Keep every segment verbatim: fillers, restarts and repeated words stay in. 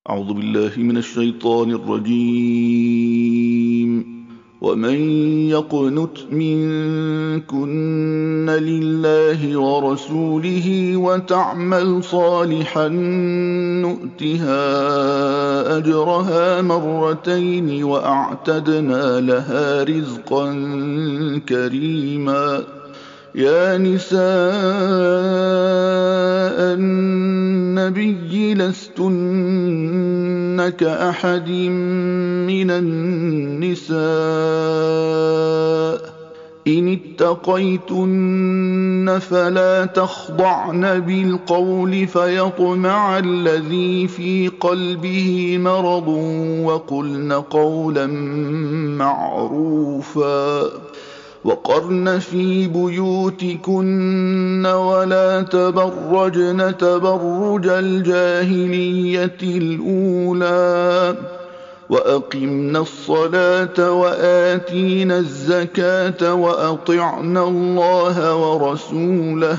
أعوذ بالله من الشيطان الرجيم. ومن يقنت منكن لله ورسوله وتعمل صالحا نؤتها أجرها مرتين وأعتدنا لها رزقا كريما. يا نساء النبي لستن كأحد من النساء إن اتقيتن فلا تخضعن بالقول فيطمع الذي في قلبه مرض وقلن قولا معروفا. وقرن في بيوتكن ولا تبرجن تبرج الجاهلية الأولى وأقمنا الصلاة وآتينا الزكاة وأطعنا الله ورسوله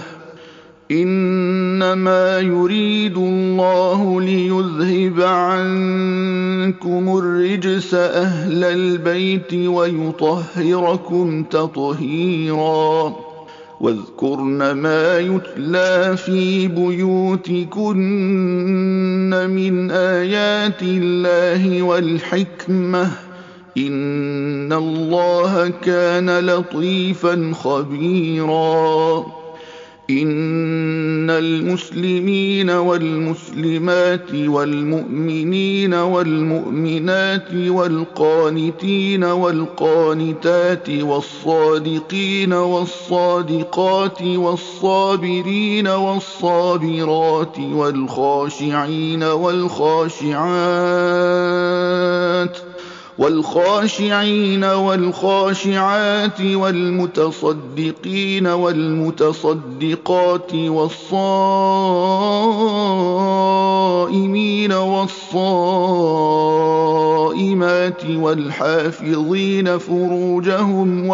إنما يريد الله ليذهب عنكم الرجس أهل البيت ويطهركم تطهيرا. واذكرن ما يتلى في بيوتكن من آيات الله والحكمة إن الله كان لطيفا خبيرا. إن المسلمين والمسلمات والمؤمنين والمؤمنات والقانتين والقانتات والصادقين والصادقات والصابرين والصابرات والخاشعين والخاشعات والخاشعين والخاشعات والمتصدقين والمتصدقات والصائمين والصائمات والحافظين فروجهم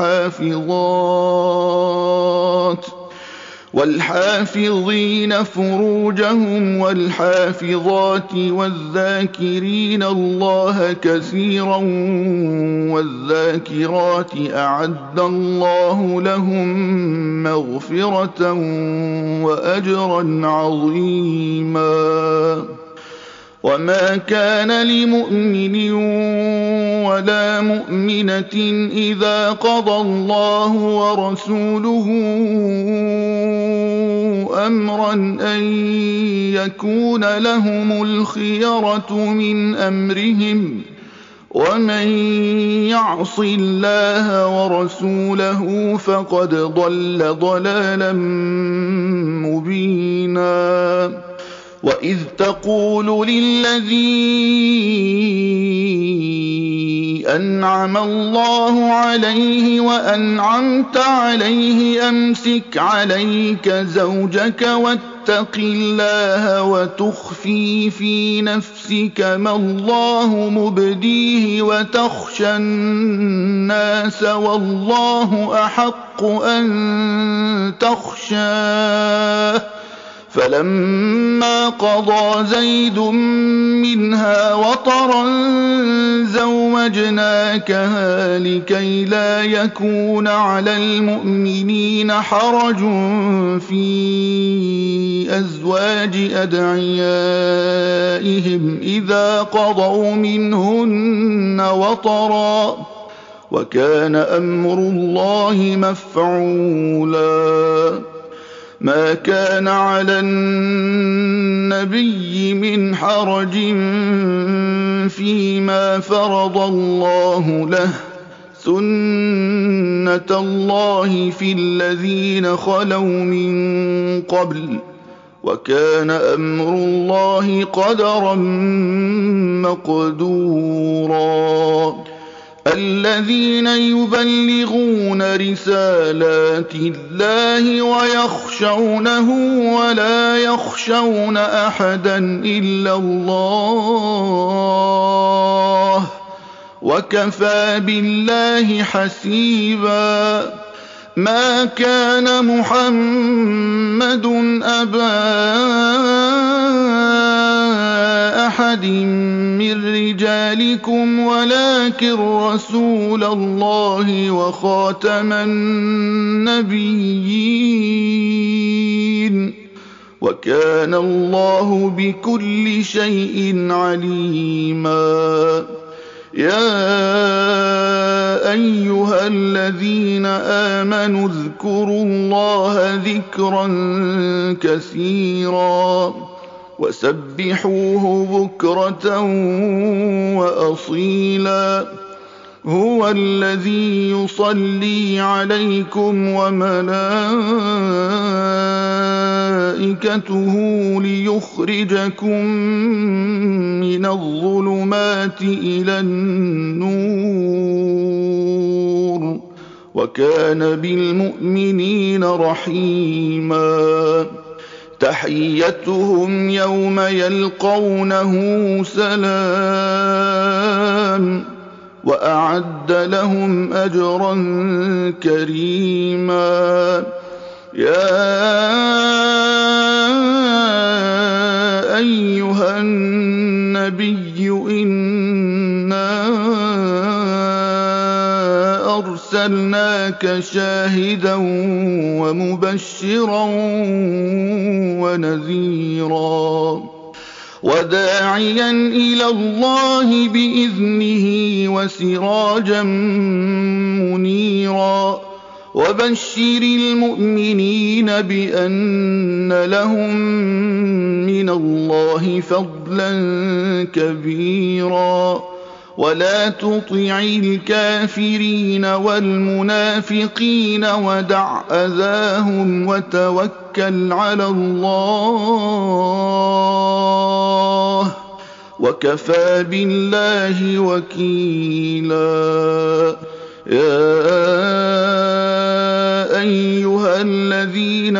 والحافظات والحافظين فروجهم والحافظات والذاكرين الله كثيرا والذاكرات أعد الله لهم مغفرة وأجرا عظيما. وما كان لمؤمن ولا مؤمنة إذا قضى الله ورسوله أمرا أن يكون لهم الخيرة من أمرهم ومن يعص الله ورسوله فقد ضل ضلالا مبينا. وإذ تقول للذي أنعم الله عليه وأنعمت عليه أمسك عليك زوجك واتق الله وتخفي في نفسك ما الله مبديه وتخشى الناس والله أحق أن تخشاه. فلما قضى زيد منها وطرا زوجناكها لكي لا يكون على المؤمنين حرج في أزواج أدعيائهم إذا قضوا منهن وطرا وكان أمر الله مفعولا. ما كان على النبي من حرج فيما فرض الله له سنة الله في الذين خلوا من قبل وكان أمر الله قدرا مقدورا. الذين يبلغون رسالات الله ويخشونه ولا يخشون أحدا إلا الله وكفى بالله حسيبا. ما كان محمد أبا أحد من رجالكم ولكن رسول الله وخاتم النبيين وكان الله بكل شيء عليما. يا أيها الذين آمنوا اذكروا الله ذكرا كثيرا وسبحوه بكرة وأصيلا. هو الذي يصلي عليكم وملائكته ليخرجكم من الظلمات إلى النور وكان بالمؤمنين رحيما. تحيتهم يوم يلقونه سلام وأعد لهم أجرا كريما. يا أيها النبي إنا أرسلناك شاهدا ومبشرا ونذيرا وداعيا إلى الله بإذنه وسراجا منيرا. وبشر المؤمنين بأن لهم من الله فضلا كبيرا. ولا تطع الكافرين والمنافقين ودع أذاهم وتوكل على الله وكفى بالله وكيلا. يا أيها الذين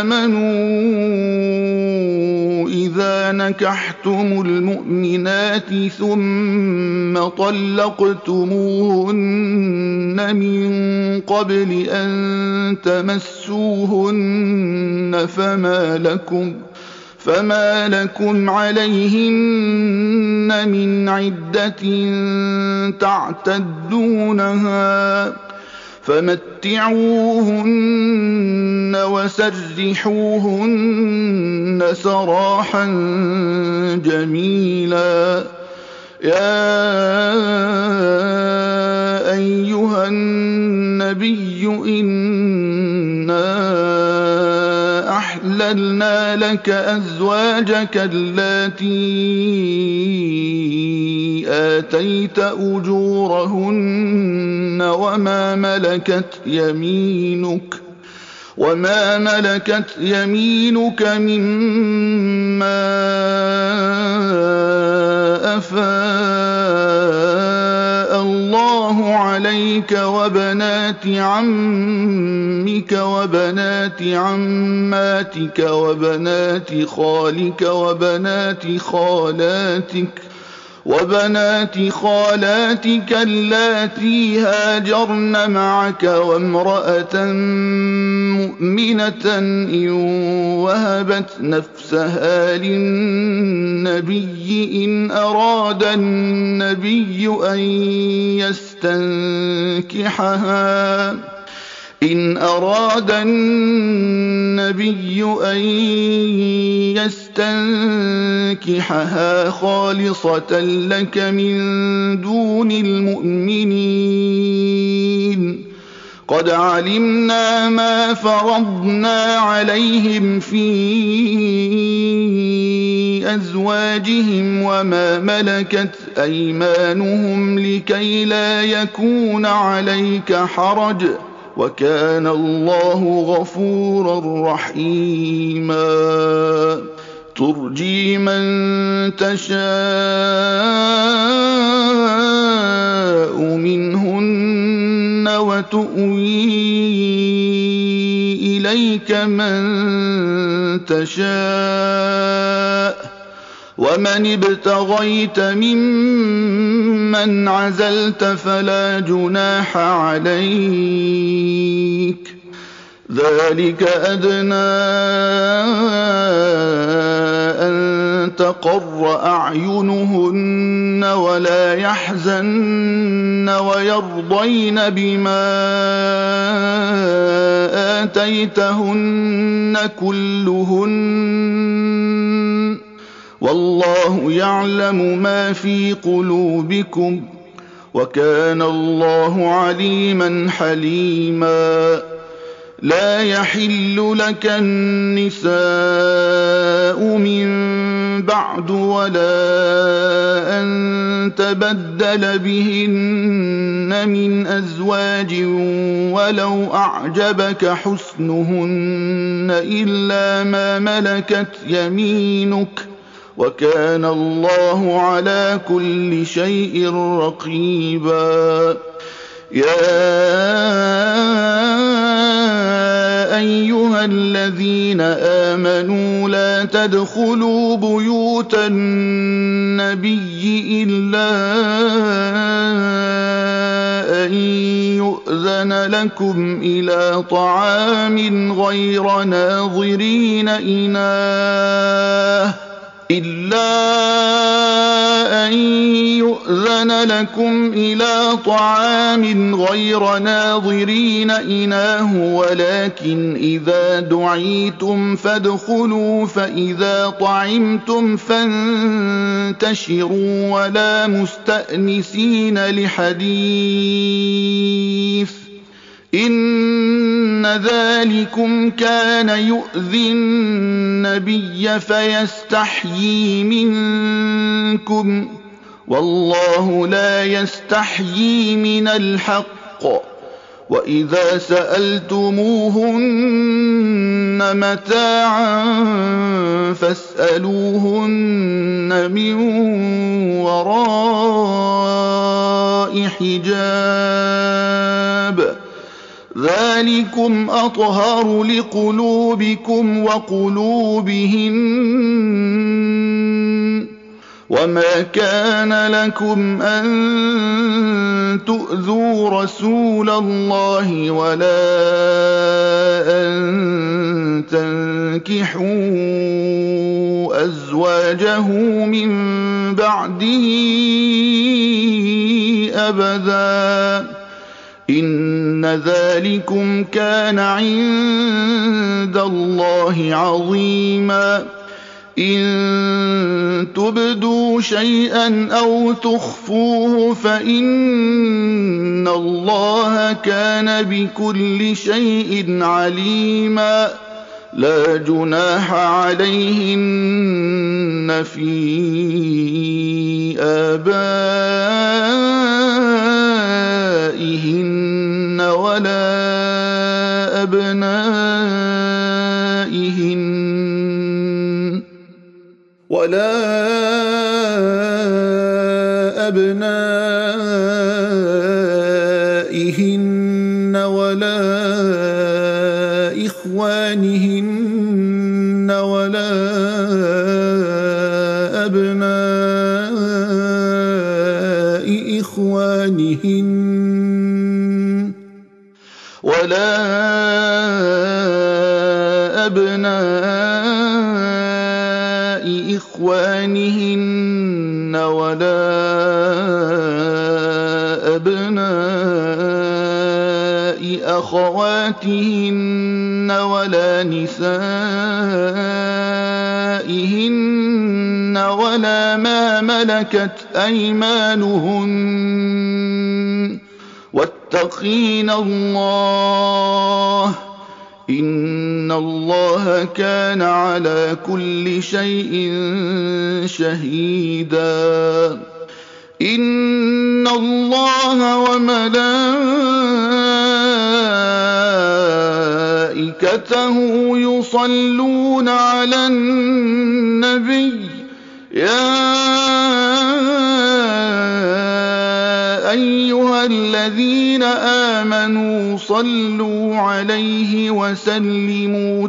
آمنوا إذا نكحتم المؤمنات ثم طلقتموهن من قبل أن تمسوهن فما لكم فما لكم عليهن من عدة تعتدونها فمتعوهن وسرحوهن سراحا جميلا. يا أيها النبي إنا أحللنا لك أزواجك اللاتي آتيت أجورهن وما ملكت يمينك وما ملكت يمينك مما أفاء الله عليك وبنات عمك وبنات عماتك وبنات خالك وبنات خالاتك وبنات خالاتك اللاتي هاجرن معك وامرأة مؤمنة إن وهبت نفسها للنبي إن أراد النبي أن يستنكحها إن أراد النبي أن يستنكحها خالصة لك من دون المؤمنين. قد علمنا ما فرضنا عليهم في أزواجهم وما ملكت أيمانهم لكي لا يكون عليك حرج وكان الله غفورا رحيما. ترجي من تشاء منهن وتؤوي إليك من تشاء ومن ابتغيت ممن عزلت فلا جناح عليك. ذلك أدنى أن تقر أعينهن ولا يحزن ويرضين بما آتيتهن كلهن والله يعلم ما في قلوبكم وكان الله عليما حليما لا يحل لك النساء من بعد ولا أن تبدل بهن من أزواج ولو أعجبك حسنهن إلا ما ملكت يمينك وكان الله على كل شيء رقيبا يا أيها الذين آمنوا لا تدخلوا بيوت النبي إلا أن يؤذن لكم إلى طعام غير ناظرين إناه إلا أن يؤذن لكم إلى طعام غير ناظرين إناه ولكن إذا دعيتم فادخلوا فإذا طعمتم فانتشروا ولا مستأنسين لحديث إن ذلكم كان يؤذي النبي فيستحيي منكم والله لا يستحيي من الحق وإذا سألتموهن متاعا فاسألوهن من وراء حجاب ذلكم أطهر لقلوبكم وقلوبهن وما كان لكم أن تؤذوا رسول الله ولا أن تنكحوا أزواجه من بعده أبدا إن ذلكم كان عند الله عظيما إن تبدوا شيئا أو تخفوه فإن الله كان بكل شيء عليما لا جناح عليهن في آبائهن ولا أبنائهن ولا أبنائهن ولا إخوانهن ولا أبناء إخوانهن ولا أبناء إخوانهن ولا أبناء أخواتهن ولا نسائهن ولا ما ملكت أيمانهن واتقين الله إن الله كان على كل شيء شهيدا إن الله وملائكته يصلون على النبي يا أيها الذين آمنوا صلوا عليه وسلموا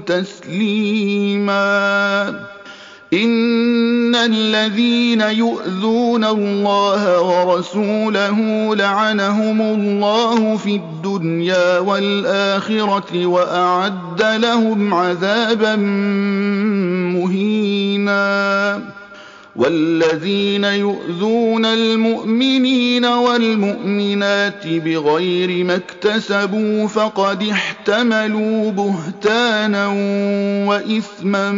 تسليما إن الذين يؤذون الله ورسوله لعنهم الله في الدنيا والآخرة وأعد لهم عذابا مهينا والذين يؤذون المؤمنين والمؤمنات بغير ما اكتسبوا فقد احتملوا بهتانا وإثما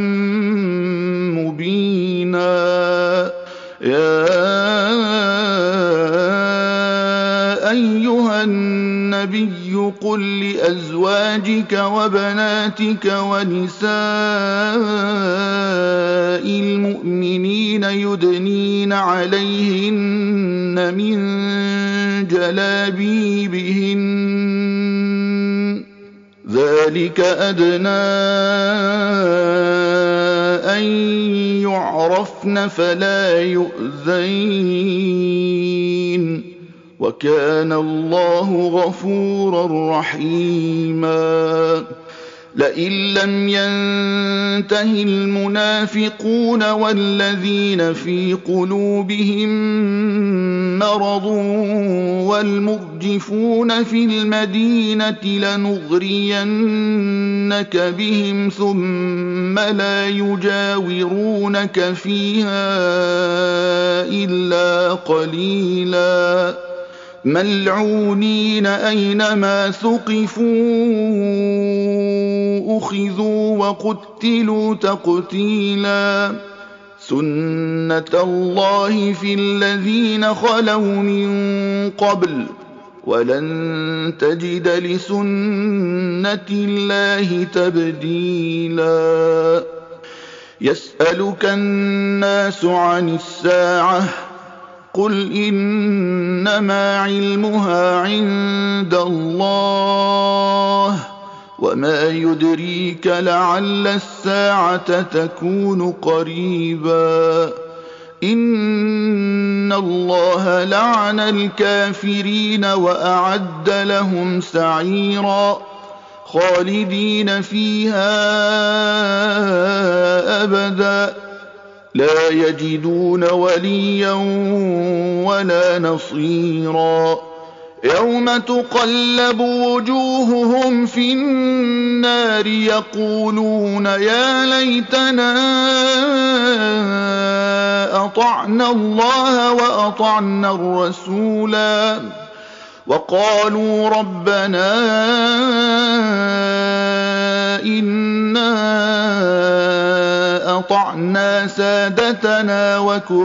مبينا يا أيها النبي قل لأزواجك وبناتك ونساء المؤمنين يدنين عليهن من جلابيبهن ذلك أدنى أن يعرفن فلا يؤذين وكان الله غفورا رحيما لئن لم ينته المنافقون والذين في قلوبهم مرض والمرجفون في المدينة لنغرينك بهم ثم لا يجاورونك فيها إلا قليلا ملعونين أينما ثقفوا أخذوا وقتلوا تقتيلا سنة الله في الذين خلوا من قبل ولن تجد لسنة الله تبديلا يسألك الناس عن الساعة قل إنما علمها عند الله وما يدريك لعل الساعة تكون قريبا إن الله لعن الكافرين وأعد لهم سعيرا خالدين فيها أبدا لا يجدون وليا ولا نصيرا يوم تقلب وجوههم في النار يقولون يا ليتنا أطعنا الله وأطعنا الرسولا وقالوا ربنا إنا أطعنا سادتنا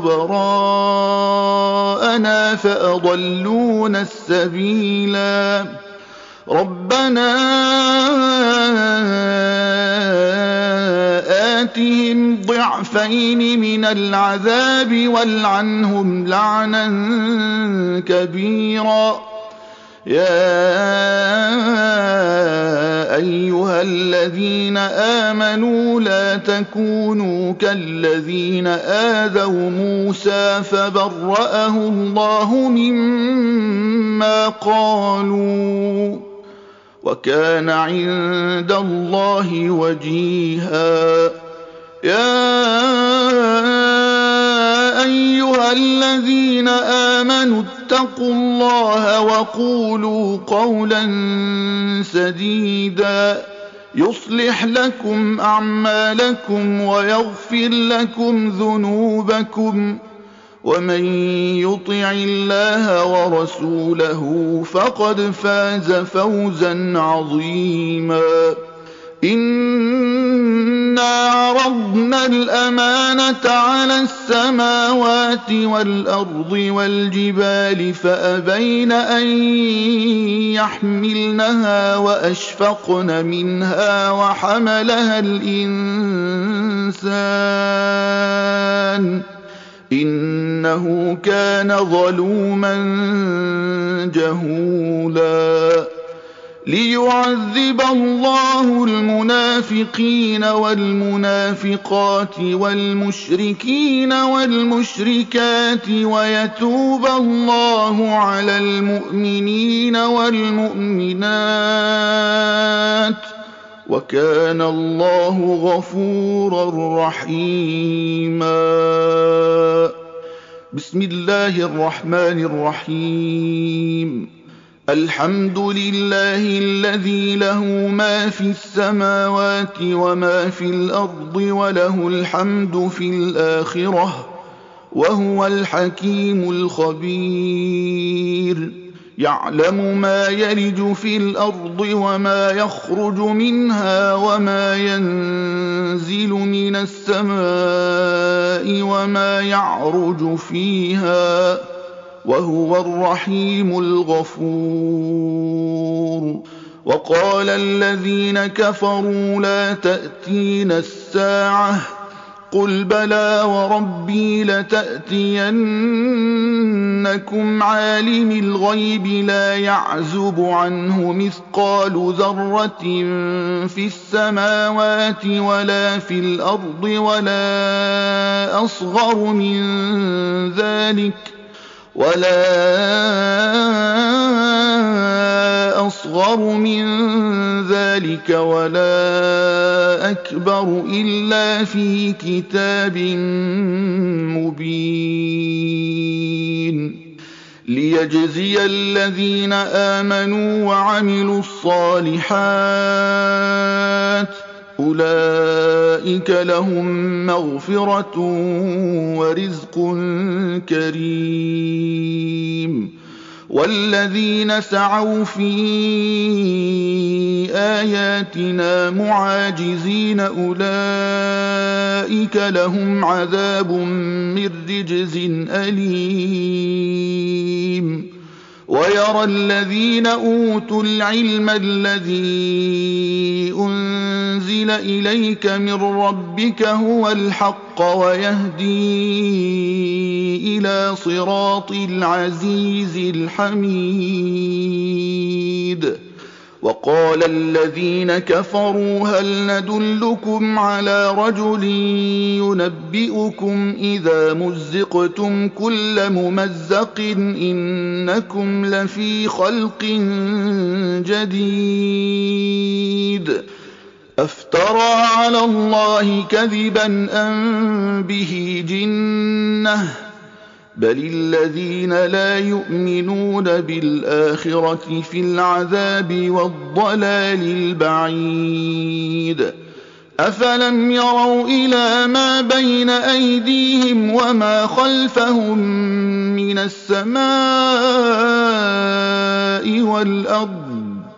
وكبراءنا فأضلونا السبيلا ربنا آتهم ضعفين من العذاب والعنهم لعنا كبيرا يا أيها الذين آمنوا لا تكونوا كالذين آذوا موسى فبرأه الله مما قالوا وكان عند الله وجيها يا أيها الذين آمنوا اتقوا الله وقولوا قولا سديدا يصلح لكم أعمالكم ويغفر لكم ذنوبكم ومن يطع الله ورسوله فقد فاز فوزا عظيما إنا عرضنا الأمانة على السماوات والأرض والجبال فأبين أن يحملنها وأشفقن منها وحملها الإنسان إنه كان ظلوما جهولا ليعذب الله المنافقين والمنافقات والمشركين والمشركات ويتوب الله على المؤمنين والمؤمنات وكان الله غفورا رحيما بسم الله الرحمن الرحيم الحمد لله الذي له ما في السماوات وما في الأرض وله الحمد في الآخرة وهو الحكيم الخبير يعلم ما يلج في الأرض وما يخرج منها وما ينزل من السماء وما يعرج فيها وهو الرحيم الغفور وقال الذين كفروا لا تأتينا الساعة قل بلى وربي لتأتينكم عالم الغيب لا يعزب عنه مثقال ذرة في السماوات ولا في الأرض ولا أصغر من ذلك ولا أصغر من ذلك ولا أكبر إلا في كتاب مبين ليجزي الذين آمنوا وعملوا الصالحات أولئك لهم مغفرة ورزق كريم والذين سعوا في آياتنا معاجزين أولئك لهم عذاب من رجز أليم ويرى الذين أوتوا العلم الذي أنزل إليك من ربك هو الحق ويهدي إلى صراط العزيز الحميد وقال الذين كفروا هل ندلكم على رجل ينبئكم إذا مزقتم كل ممزق إنكم لفي خلق جديد أفترى على الله كذبا أم به جنة بل الذين لا يؤمنون بالآخرة في العذاب والضلال البعيد أفلم يروا إلى ما بين أيديهم وما خلفهم من السماء والأرض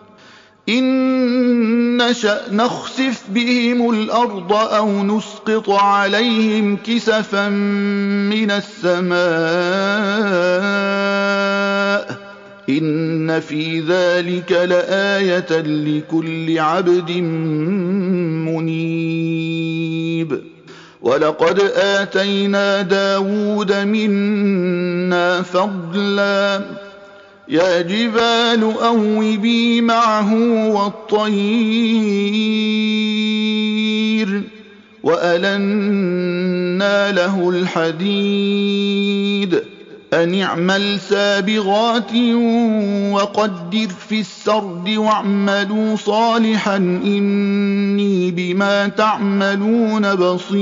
إن نشأ نخسف بهم الأرض أو نسقط عليهم كسفا من السماء إن في ذلك لآية لكل عبد منيب ولقد آتينا داود منا فضلا يا جبال أوبي معه والطير وألنا له الحديد أن اعمل سابغات وقدر في السرد واعملوا صالحا إني بما تعملون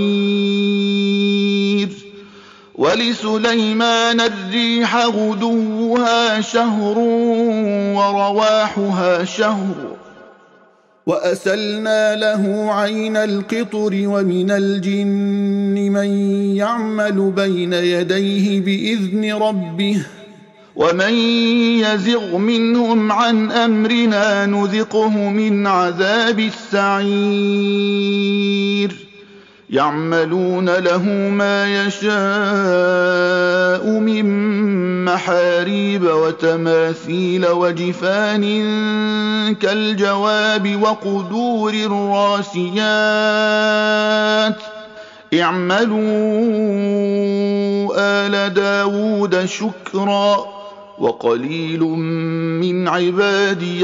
بصير ولسليمان الريح غدوها شهر ورواحها شهر وأسلنا له عين القطر ومن الجن من يعمل بين يديه بإذن ربه ومن يزغ منهم عن أمرنا نذقه من عذاب السعير يعملون له ما يشاء من محاريب وتماثيل وجفان كالجواب وقدور الراسيات اعملوا آل داود شكرا وقليل من عبادي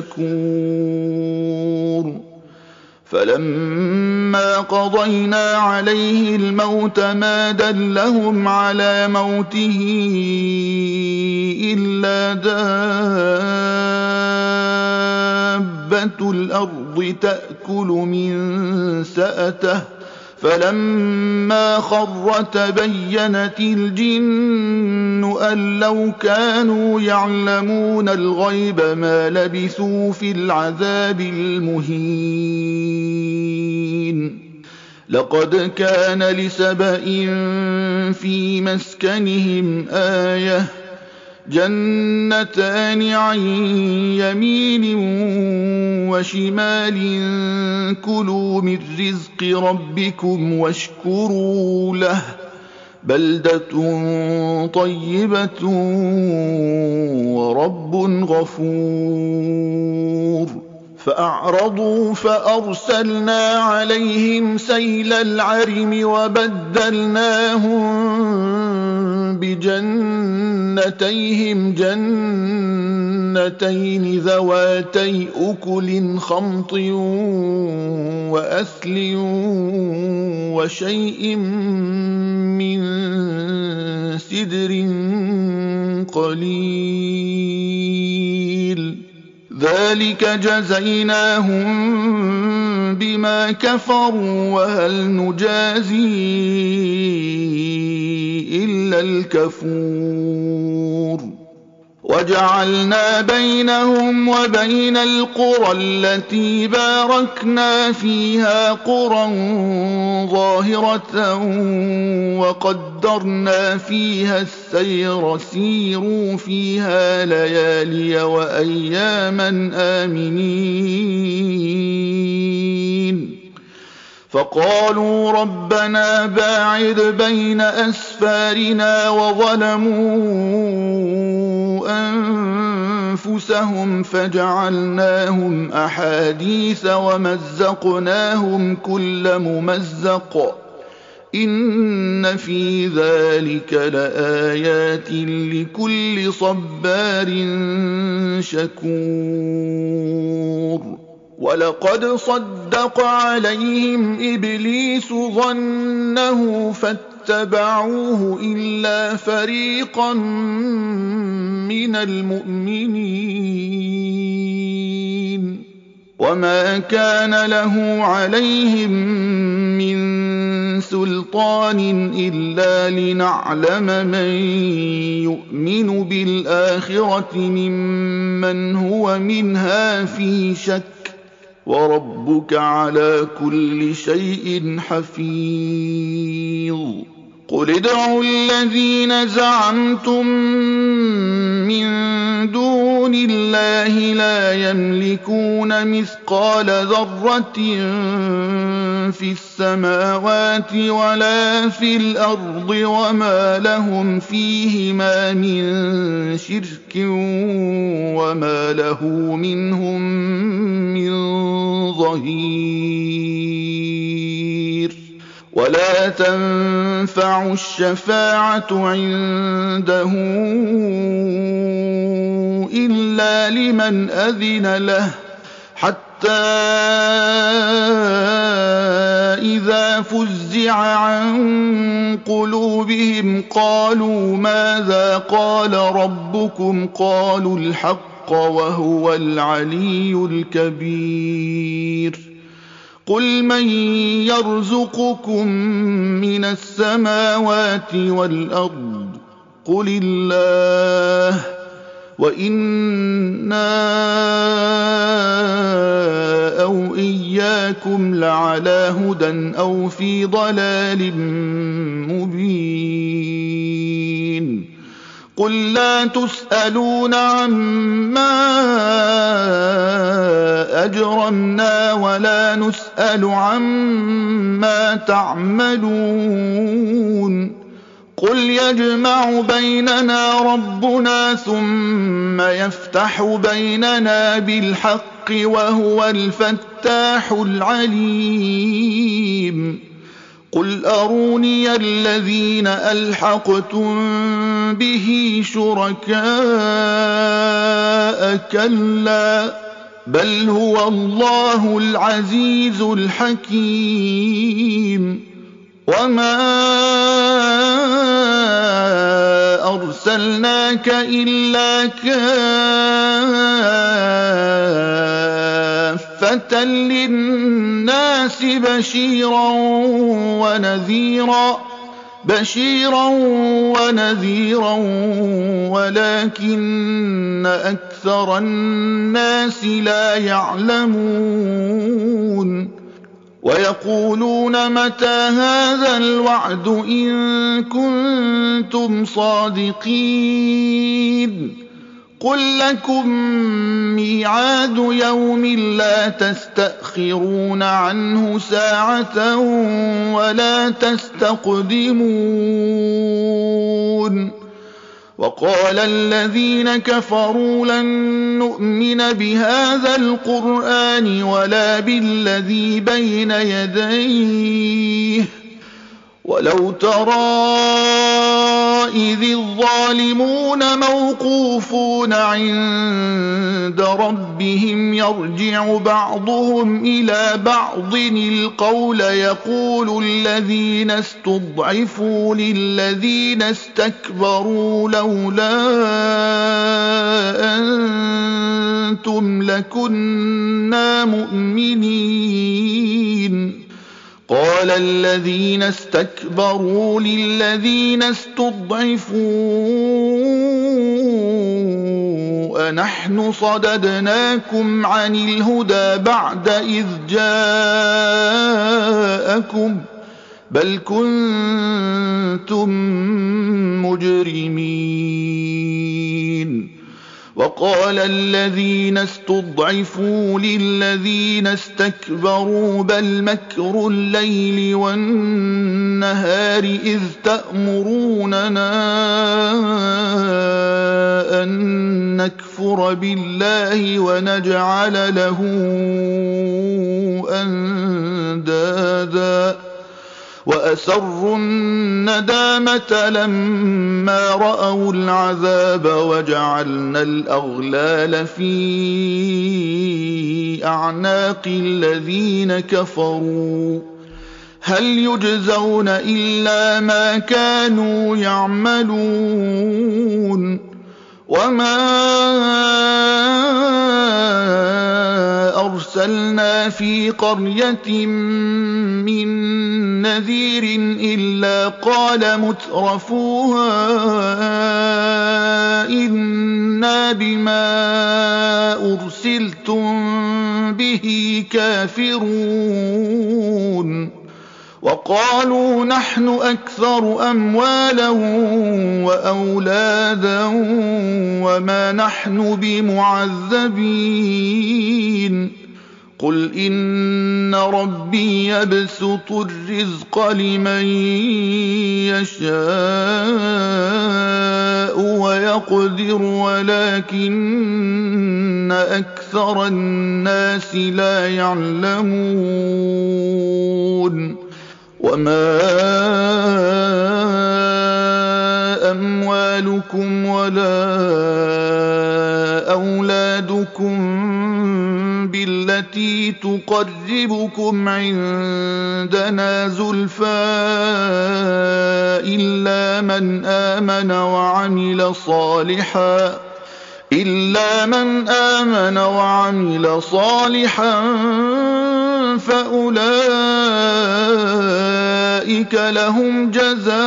الشكور فلما قضينا عليه الموت ما دلهم على موته إلا دابة الأرض تأكل من سأته فلما خر تبينت الجن أن لو كانوا يعلمون الغيب ما لبثوا في العذاب المهين لقد كان لسبإ في مسكنهم آية جنتان عن يمين وشمال كلوا من رزق ربكم واشكروا له بلدة طيبة ورب غفور فأعرضوا فأرسلنا عليهم سيل العرم وبدلناهم بجنتيهم جنتين ذواتي أكل خمط وأثل وشيء من سدر قليل ذلك جزيناهم بما كفروا وهل نجازي إلا الكفور وجعلنا بينهم وبين القرى التي باركنا فيها قرى ظاهرة وقدرنا فيها السير سيروا فيها ليالي وأياما آمنين فقالوا ربنا باعد بين أسفارنا وظلموا أنفسهم فجعلناهم أحاديث ومزقناهم كل ممزق إن في ذلك لآيات لكل صبار شكور ولقد صدق عليهم إبليس ظنه فاتبعوه إلا فريقا من المؤمنين وما كان له عليهم من سلطان إلا لنعلم من يؤمن بالآخرة ممن هو منها في شك وربك على كل شيء حفيظ قل ادعوا الذين زعمتم من دون الله لا يملكون مثقال ذرة في السماوات ولا في الأرض وما لهم فيهما من شرك وما له منهم من ظهير ولا تنفع الشفاعة عنده إلا لمن أذن له حتى إذا فزع عن قلوبهم قالوا ماذا قال ربكم قالوا الحق وهو العلي الكبير قل من يرزقكم من السماوات والأرض قل الله وإنا أو إياكم لعلى هدى أو في ضلال مبين قل لا تسألون عما أجرمنا ولا نسأل عما تعملون قل يجمع بيننا ربنا ثم يفتح بيننا بالحق وهو الفتاح العليم قل أروني الذين ألحقتم به شركاء كلا بل هو الله العزيز الحكيم وما أرسلناك إلا كافة للناس بشيرا ونذيرا بشيرا ونذيرا ولكن أكثر الناس لا يعلمون ويقولون متى هذا الوعد إن كنتم صادقين قل لكم ميعاد يوم لا تستأخرون عنه ساعة ولا تستقدمون وقال الذين كفروا لن نؤمن بهذا القرآن ولا بالذي بين يديه ولو ترى إذ الظالمون موقوفون عند ربهم يرجع بعضهم إلى بعض القول يقول الذين استضعفوا للذين استكبروا لولا أنتم لكنا مؤمنين قال الذين استكبروا للذين استضعفوا أنحن صددناكم عن الهدى بعد إذ جاءكم بل كنتم مجرمين وقال الذين استضعفوا للذين استكبروا بل مكر الليل والنهار إذ تأمروننا أن نكفر بالله ونجعل له أندادا وأسروا الندامة لما رأوا العذاب وجعلنا الأغلال في أعناق الذين كفروا هل يجزون إلا ما كانوا يعملون وما أرسلنا في قرية من نذير إلا قال مترفوها إنا بما أرسلتم به كافرون وقالوا نحن أكثر أموالا وأولادا وما نحن بمعذبين قل إن ربي يبسط الرزق لمن يشاء ويقدر ولكن أكثر الناس لا يعلمون وما أموالكم ولا أولادكم بالتي تقربكم عندنا زلفى إلا من آمن وعمل صالحا إلا من آمن وعمل صالحا فأولئك لهم جزاء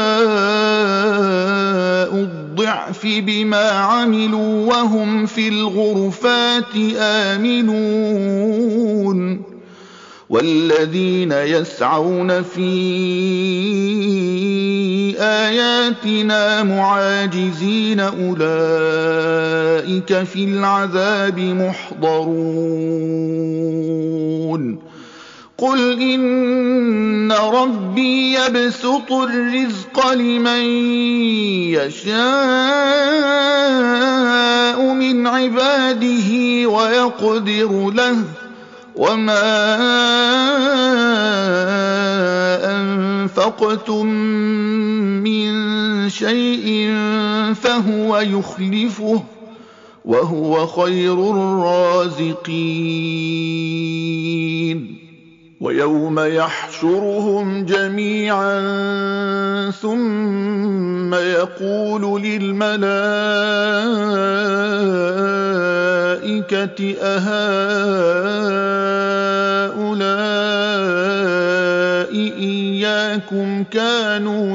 الضعف بما عملوا وهم في الغرفات آمنون والذين يسعون في آياتنا معاجزين أولئك في العذاب محضرون قل إن ربي يبسط الرزق لمن يشاء من عباده ويقدر له وما أنفقتم من شيء فهو يخلفه وهو خير الرازقين ويوم يحشرهم جميعا ثم يقول للملائكة أهؤلاء إياكم كانوا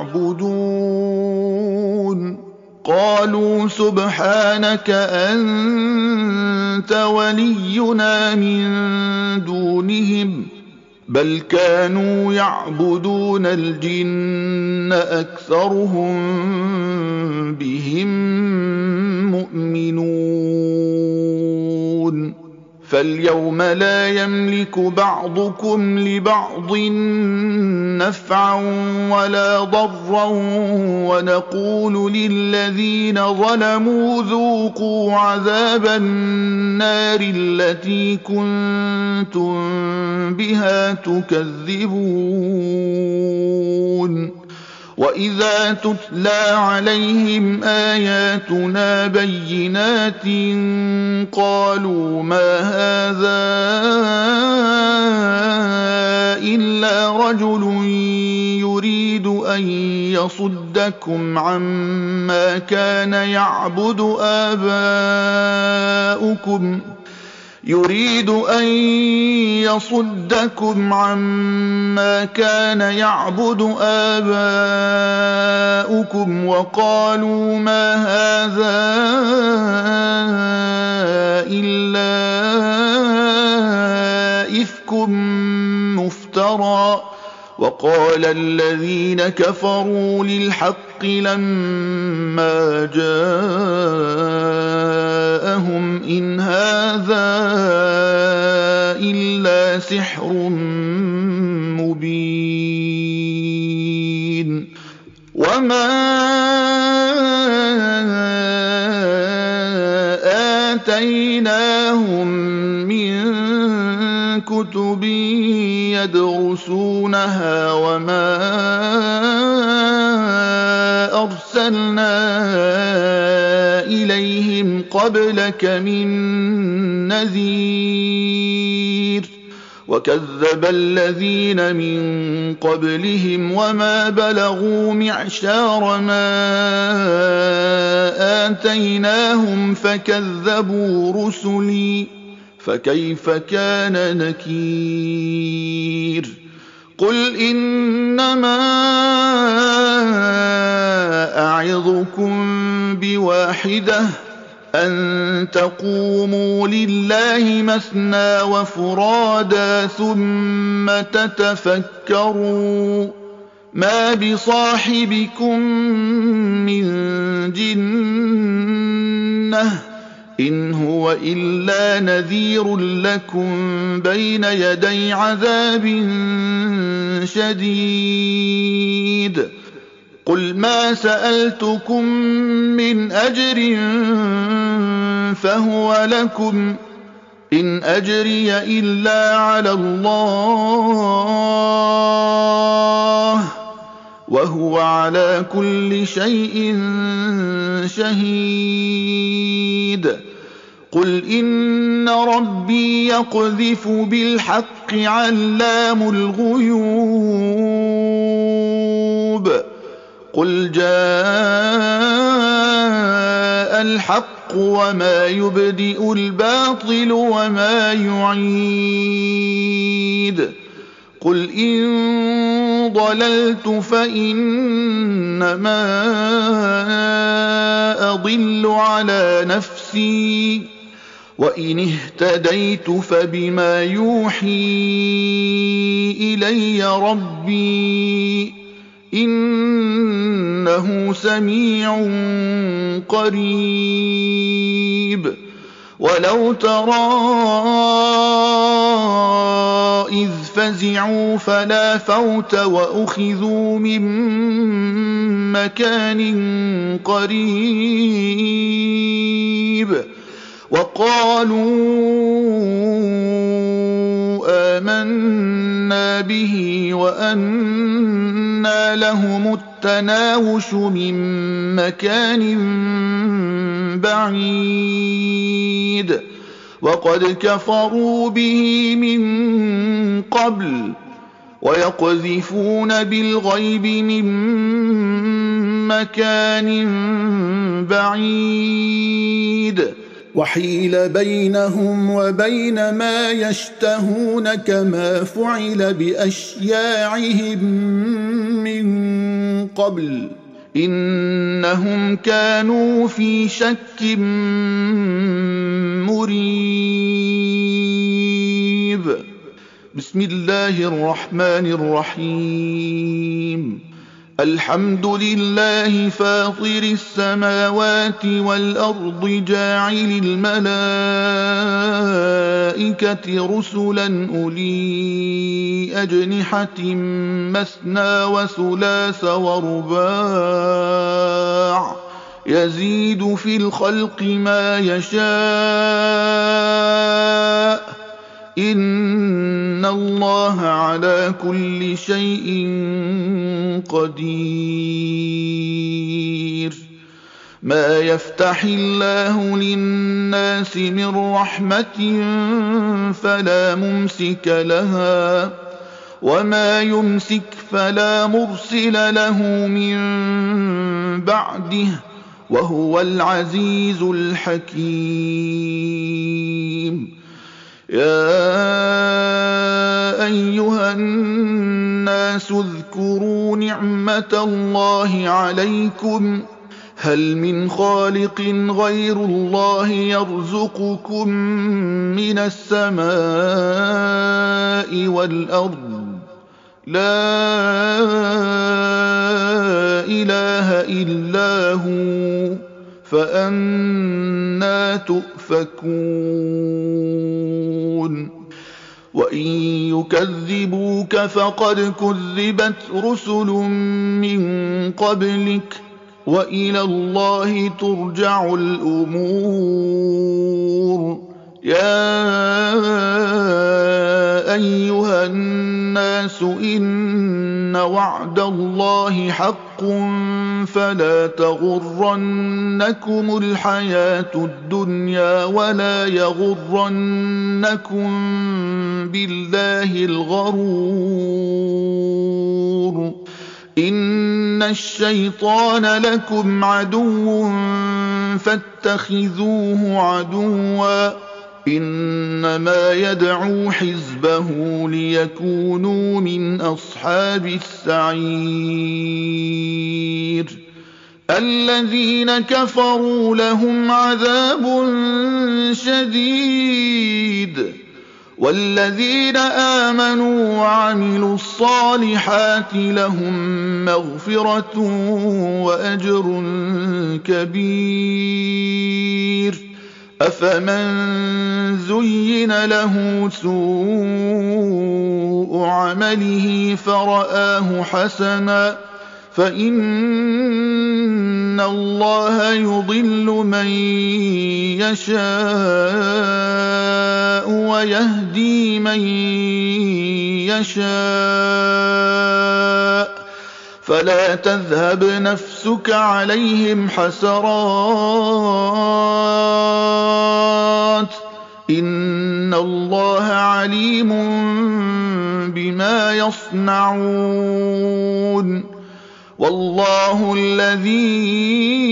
يعبدون قالوا سبحانك أنت ولينا من دونهم بل كانوا يعبدون الجن أكثرهم بهم مؤمنون فاليوم لا يملك بعضكم لبعض نفعا ولا ضرا ونقول للذين ظلموا ذوقوا عذاب النار التي كنتم بها تكذبون وإذا تتلى عليهم آياتنا بينات قالوا ما هذا إلا رجل يريد أن يصدكم عما كان يعبد آباؤكم يريد أن يصدكم عما كان يعبد آباؤكم وقالوا ما هذا إلا إفك مفترى وقال الذين كفروا للحق لما جاءهم إن هذا إلا سحر مبين وما آتيناهم من كتب يدرسونها وما أرسلنا إليهم قبلك من نذير وكذب الذين من قبلهم وما بلغوا معشار ما آتيناهم فكذبوا رسلي فكيف كان نكير قل إنما أعظكم بواحدة أن تقوموا لله مثنى وفرادا ثم تتفكروا ما بصاحبكم من جنة إن هو إلا نذير لكم بين يدي عذاب شديد قل ما سألتكم من أجر فهو لكم إن أجري إلا على الله وهو على كل شيء شهيد قل إن ربي يقذف بالحق علام الغيوب قل جاء الحق وما يبدئ الباطل وما يعيد قل إن ضللت فإنما أضل على نفسي وإن اهتديت فبما يوحي إلي ربي إنه سميع قريب ولو ترى إذ فزعوا فلا فوت وأخذوا من مكان قريب وقالوا آمنا به وأنى لهم التناوش من مكان بعيد وقد كفروا به من قبل ويقذفون بالغيب من مكان بعيد وحيل بينهم وبين ما يشتهون كما فعل بأشياعهم من قبل إنهم كانوا في شك مريب بسم الله الرحمن الرحيم الحمد لله فاطر السماوات والأرض جاعل الملائكة رسلا أولي أجنحة مثنى وثلاث ورباع يزيد في الخلق ما يشاء إن الله على كل شيء قدير ما يفتح الله للناس من رحمة فلا ممسك لها وما يمسك فلا مرسل له من بعده وهو العزيز الحكيم يا أيها الناس اذكروا نعمة الله عليكم هل من خالق غير الله يرزقكم من السماء والأرض لا إله إلا هو فأنى تؤفكون وإن يكذبوك فقد كذبت رسل من قبلك وإلى الله ترجع الأمور يا أيها الناس إن وعد الله حق فلا تغرنكم الحياة الدنيا ولا يغرنكم بالله الغرور إن الشيطان لكم عدو فاتخذوه عدوا إنما يدعو حزبه ليكونوا من أصحاب السعير الذين كفروا لهم عذاب شديد والذين آمنوا وعملوا الصالحات لهم مغفرة وأجر كبير أفمن زين له سوء عمله فرآه حسنا فإن الله يضل من يشاء ويهدي من يشاء فلا تذهب نفسك عليهم حسرات إن الله عليم بما يصنعون والله الذي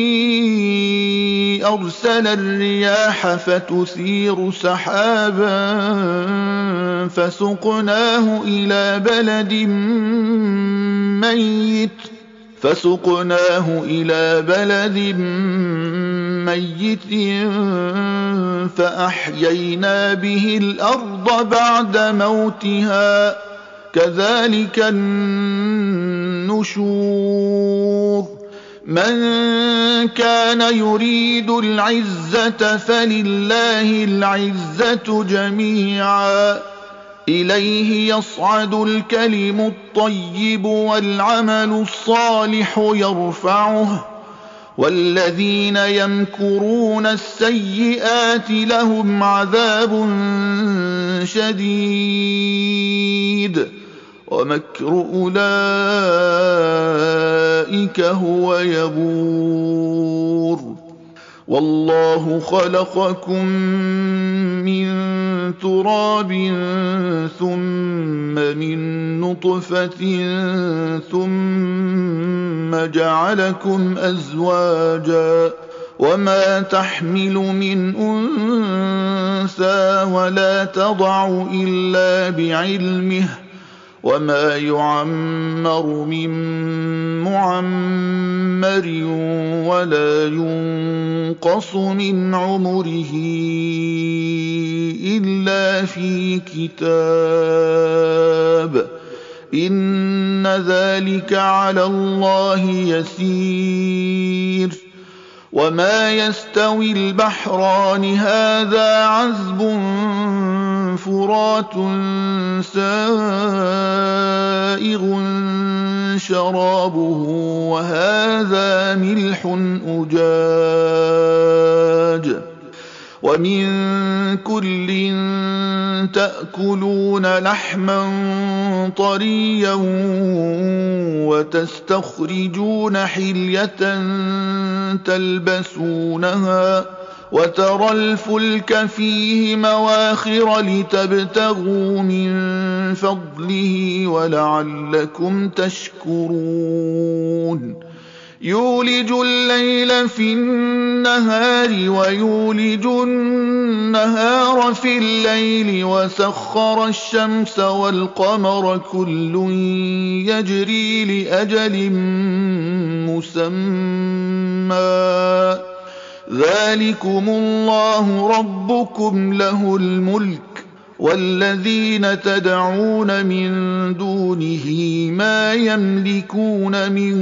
أرسل الرياح فتثير سحابا فسقناه إلى بلد ميت فسقناه إلى بلد ميت فأحيينا به الأرض بعد موتها كذلك النشور من كان يريد العزة فلله العزة جميعا إليه يصعد الكلم الطيب والعمل الصالح يرفعه والذين يمكرون السيئات لهم عذاب شديد ومكر أولئك هو يبور والله خلقكم من تراب ثم من نطفة ثم جعلكم أزواجا وما تحمل من أنثى ولا تضع إلا بعلمه وما يعمر من معمر ولا ينقص من عمره إلا في كتاب إن ذلك على الله يسير وما يستوي البحران هذا عذب فرات سائغ شرابه وهذا ملح أجاج ومن كل تأكلون لحما طريا وتستخرجون حلية تلبسونها وترى الفلك فيه مواخر لتبتغوا من فضله ولعلكم تشكرون يولج الليل في النهار ويولج النهار في الليل وسخر الشمس والقمر كل يجري لأجل مسمى ذلكم الله ربكم له الملك والذين تدعون من دونه ما يملكون من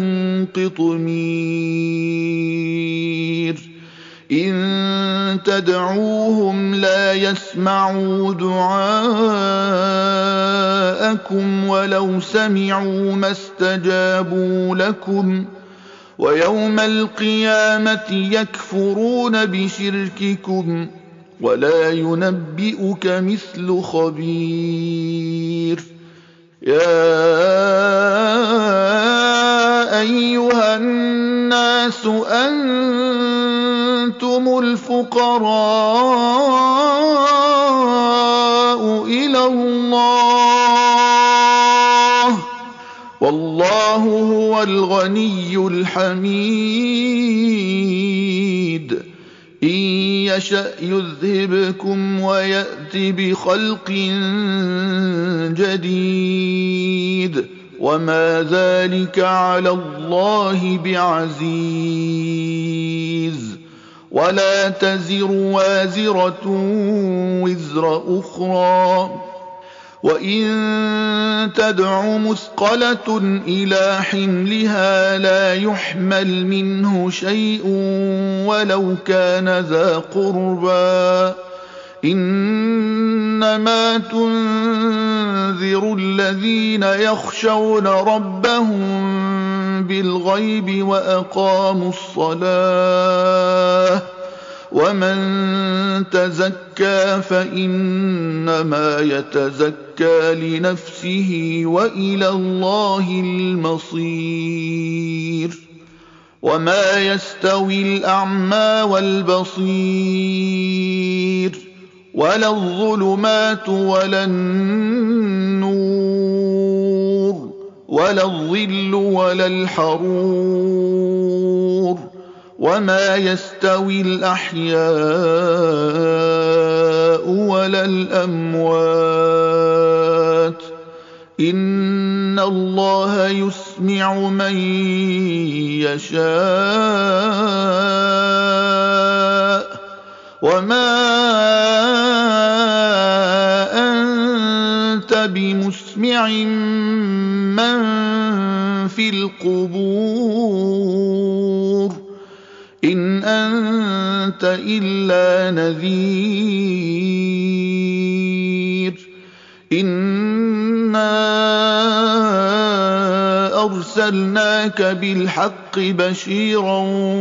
قطمير إن تدعوهم لا يسمعوا دعاءكم ولو سمعوا ما استجابوا لكم ويوم القيامة يكفرون بشرككم ولا ينبئك مثل خبير يا أيها الناس أنتم الفقراء إلى الله والله هو الغني الحميد إن يشأ يذهبكم ويأت بخلق جديد وما ذلك على الله بعزيز ولا تزر وازرة وزر أخرى وإن تدع مثقلة إلى حملها لا يحمل منه شيء ولو كان ذا قربى إنما تنذر الذين يخشون ربهم بالغيب وأقاموا الصلاة ومن تزكى فإنما يتزكى لنفسه وإلى الله المصير وما يستوي الأعمى والبصير ولا الظلمات ولا النور ولا الظل ولا الحرور وما يستوي الأحياء ولا الأموات إن الله يسمع من يشاء وما أنت بمسمع من في القبور إن أنت إلا نذير إنا أرسلناك بالحق بشيرا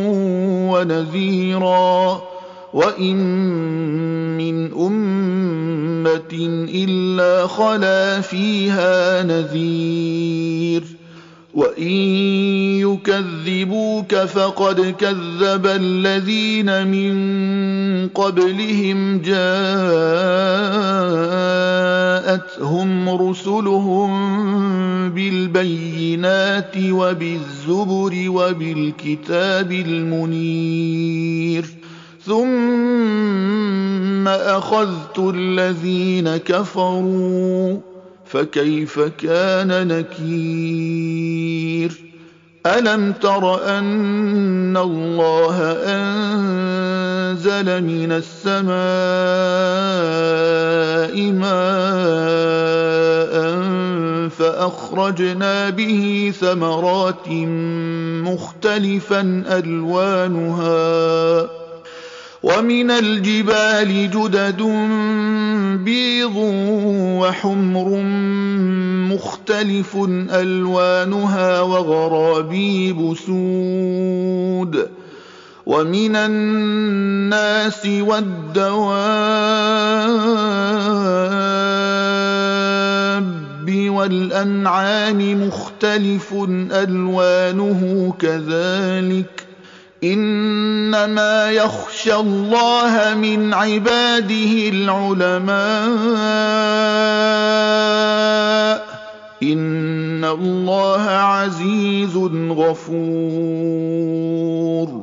ونذيرا وإن من أمة إلا خلا فيها نذير وإن يكذبوك فقد كذب الذين من قبلهم جاءتهم رسلهم بالبينات وبالزبر وبالكتاب المنير ثم أخذت الذين كفروا فكيف كان نكير ألم تر أن الله أنزل من السماء ماء فأخرجنا به ثمرات مختلفا ألوانها ومن الجبال جدد بيض وحمر مختلف ألوانها وغرابيب سود ومن الناس والدواب والأنعام مختلف ألوانه كذلك إنما يخشى الله من عباده العلماء إن الله عزيز غفور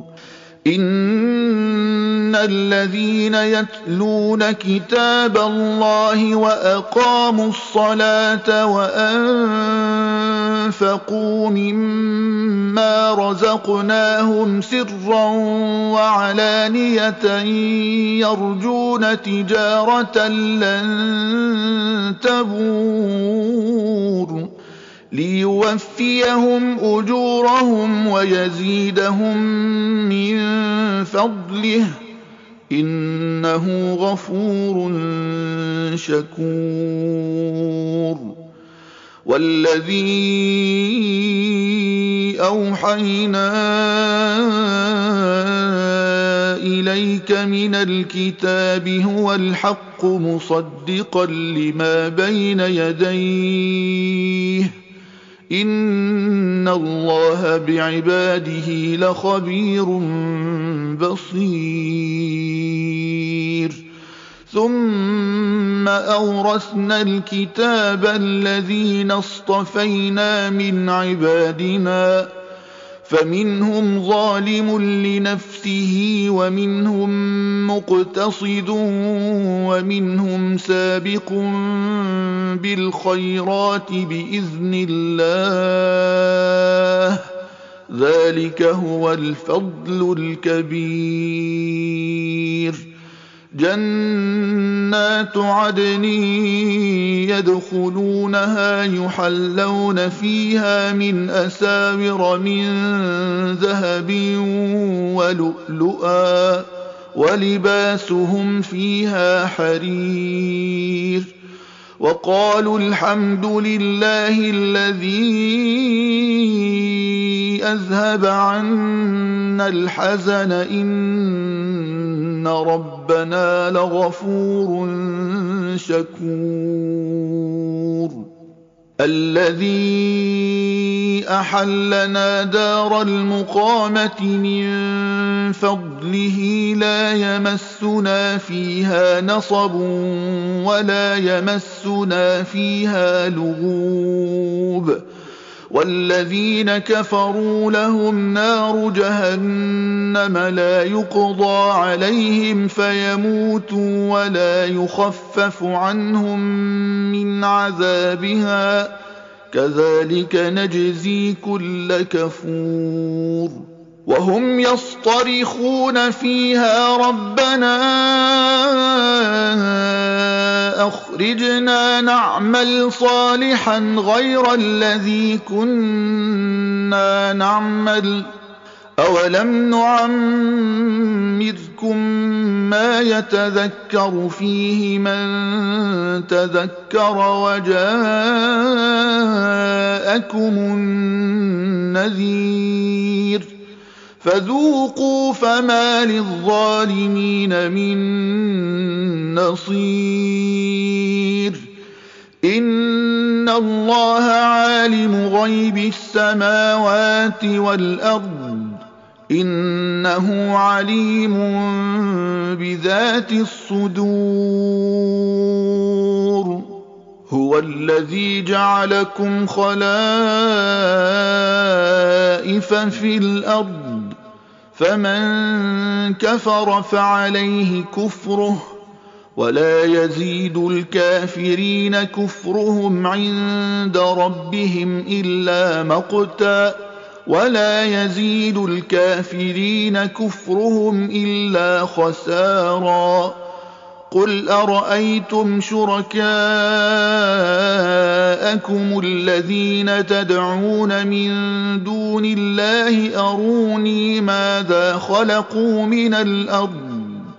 إن الذين يتلون كتاب الله وأقاموا الصلاة وأنفقوا مما رزقناهم سرا وعلانية يرجون تجارة لن تبور ليوفيهم أجورهم ويزيدهم من فضله إنه غفور شكور والذي أوحينا إليك من الكتاب هو الحق مصدقا لما بين يديه إن الله بعباده لخبير بصير ثم أورثنا الكتاب الذين اصطفينا من عبادنا فمنهم ظالم لنفسه ومنهم مقتصد ومنهم سابق بالخيرات بإذن الله ذلك هو الفضل الكبير جنات عدن يدخلونها يحلون فيها من أساور من ذهب ولؤلؤا ولباسهم فيها حرير وقالوا الحمد لله الذي أذهب عنا الحزن إن ربنا لغفور شكور الذي أحلنا دار المقامة من فضله لا يمسنا فيها نصب ولا يمسنا فيها لغوب والذين كفروا لهم نار جهنم لا يقضى عليهم فيموتوا ولا يخفف عنهم من عذابها كذلك نجزي كل كفور وهم يصطرخون فيها ربنا أخرجنا نعمل صالحا غير الذي كنا نعمل أولم نعمركم ما يتذكر فيه من تذكر وجاءكم النذير فذوقوا فما للظالمين من نصير إن الله عالم غيب السماوات والأرض إنه عليم بذات الصدور هو الذي جعلكم خلائف في الأرض فمن كفر فعليه كفره ولا يزيد الكافرين كفرهم عند ربهم إلا مقتا ولا يزيد الكافرين كفرهم إلا خسارا قل أرأيتم شركاءكم الذين تدعون من دون الله أروني ماذا خلقوا من الأرض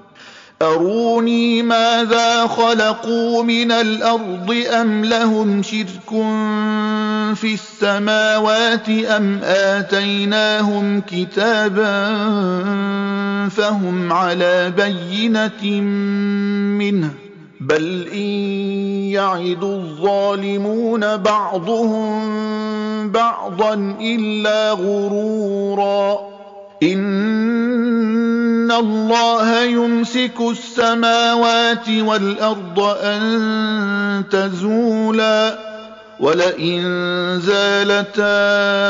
أروني ماذا خلقوا من الأرض أم لهم شرك في السماوات أم آتيناهم كتابا فهم على بينة منه بل إن يعد الظالمون بعضهم بعضا إلا غرورا إن الله يمسك السماوات والأرض أن تزولا ولئن زالتا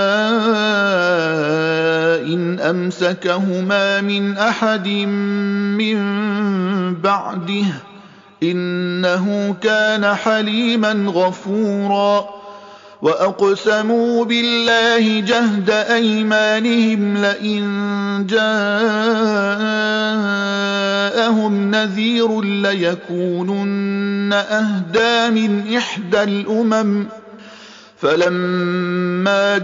إن أمسكهما من أحد من بعده إنه كان حليما غفورا وأقسموا بالله جهد أيمانهم لئن جاءهم نذير ليكونن أهدى من إحدى الأمم فلما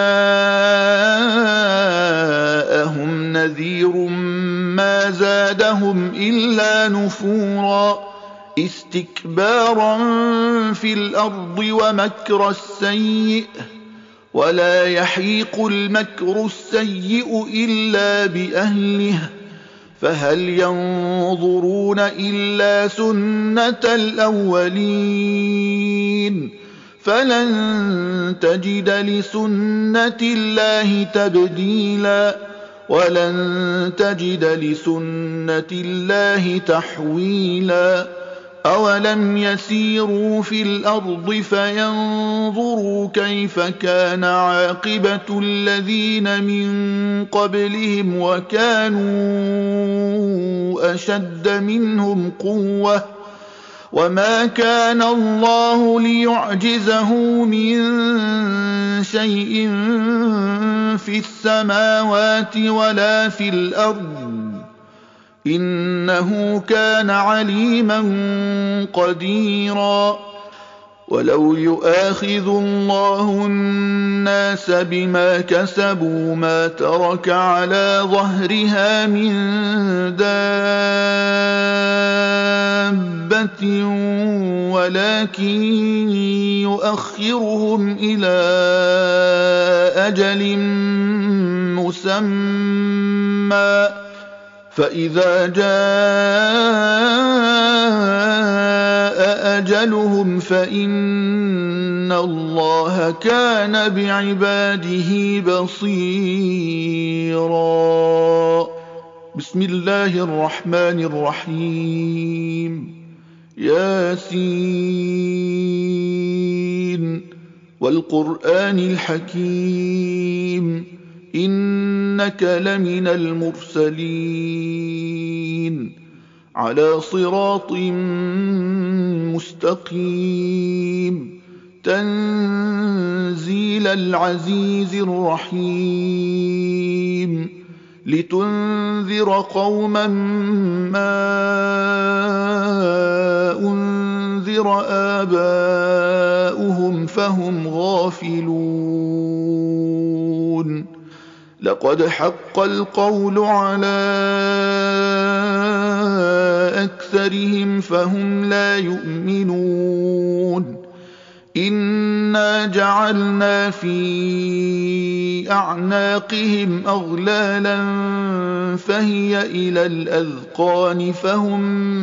جاءهم نذير ما زادهم إلا نفورا استكبارا في الأرض ومكر السيء ولا يحيق المكر السيء إلا بأهله فهل ينظرون إلا سنة الأولين فلن تجد لسنة الله تبديلا ولن تجد لسنة الله تحويلا أولم يسيروا في الأرض فينظروا كيف كان عاقبة الذين من قبلهم وكانوا أشد منهم قوة وما كان الله ليعجزه من شيء في السماوات ولا في الأرض إنه كان عليما قديرا ولو يؤاخذ الله الناس بما كسبوا ما ترك على ظهرها من دابة ولكن يؤخرهم إلى أجل مسمى فإذا جاء أجلهم فإن الله كان بعباده بصيرا بسم الله الرحمن الرحيم ياسين والقرآن الحكيم إنك لمن المرسلين على صراط مستقيم تنزيل العزيز الرحيم لتنذر قوما ما أنذر آباؤهم فهم غافلون لقد حق القول على أكثرهم فهم لا يؤمنون إنا جعلنا في أعناقهم أغلالا فهي إلى الأذقان فهم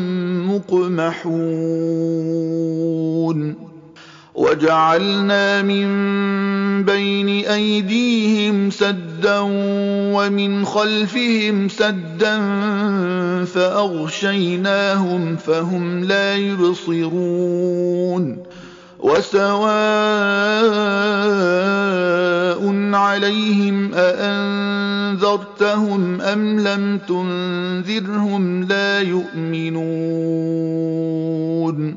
مقمحون وجعلنا من بين أيديهم سدا ومن خلفهم سدا فأغشيناهم فهم لا يبصرون وسواء عليهم أأنذرتهم أم لم تنذرهم لا يؤمنون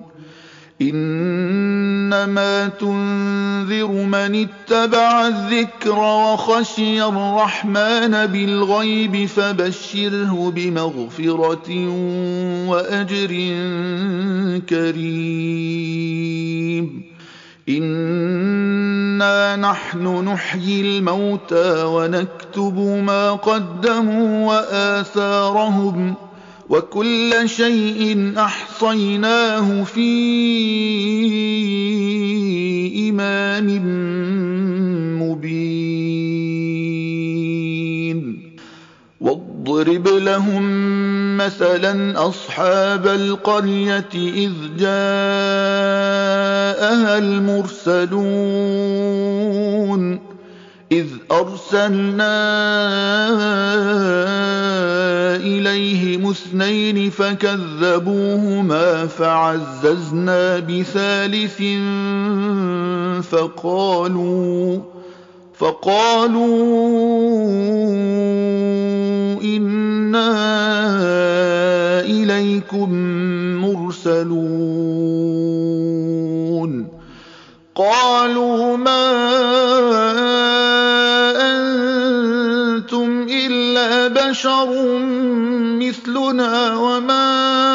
إنما تنذر من اتبع الذكر وخشي الرحمن بالغيب فبشره بمغفرة وأجر كريم إنا نحن نحيي الموتى ونكتب ما قدموا وآثارهم وكل شيء أحصيناه في إمام مبين واضرب لهم مثلا أصحاب القرية إذ جاءها المرسلون إذ أرسلنا إليهم اثنين فكذبوهما فعززنا بثالث فقالوا فقالوا إنا إليكم مرسلون قالوا ما أنتم إلا بشر مثلنا وما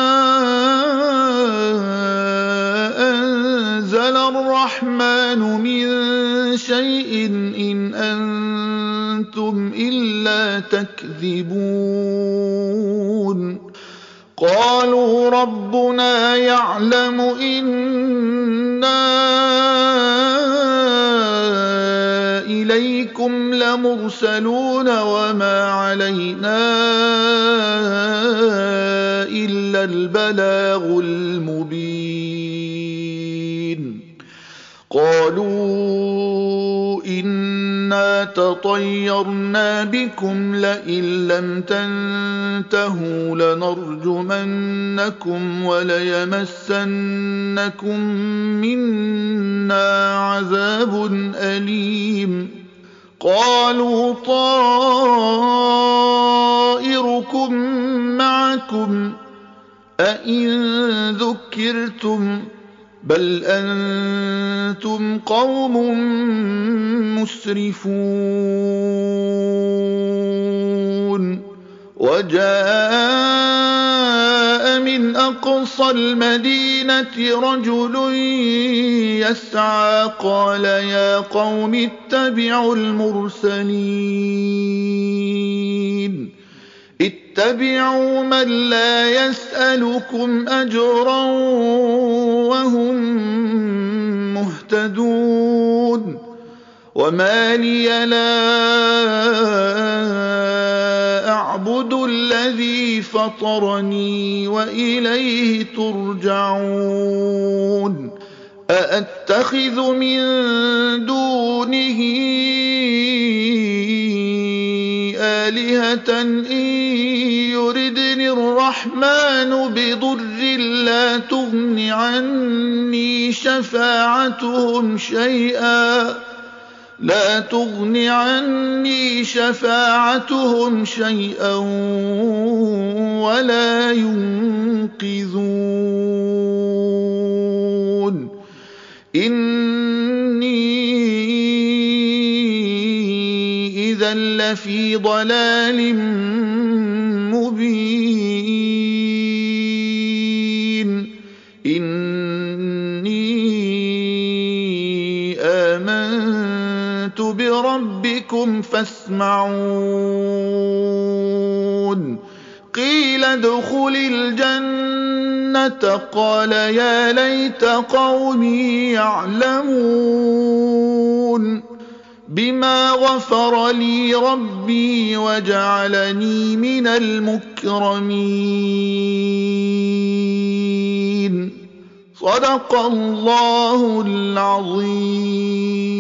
أنزل الرحمن من شيء إن أنتم إلا تكذبون قالوا ربنا يعلم إنا إليكم لمرسلون وما علينا إلا البلاغ المبين قالوا إنا تطيرنا بكم لئن لم تنتهوا لنرجمنكم وليمسنكم منا عذاب أليم قالوا طائركم معكم أئن ذكرتم بل أنتم قوم مسرفون وجاء من أقصى المدينة رجل يسعى قال يا قوم اتبعوا المرسلين اتبعوا من لا يسألكم أجرا وهم مهتدون وما لي لا أعبد الذي فطرني وإليه ترجعون أأتخذ من دونه آلهة إن يردني الرحمن بضر لا تغن عني شفاعتهم شيئا لا تغن عني شفاعتهم شيئا ولا ينقذون إني إذا لفي ضلال مبين إني آمنت بربكم فاسمعون قيل ادخل الجنة قال يا ليت قومي يعلمون بما غفر لي ربي وجعلني من المكرمين صدق الله العظيم.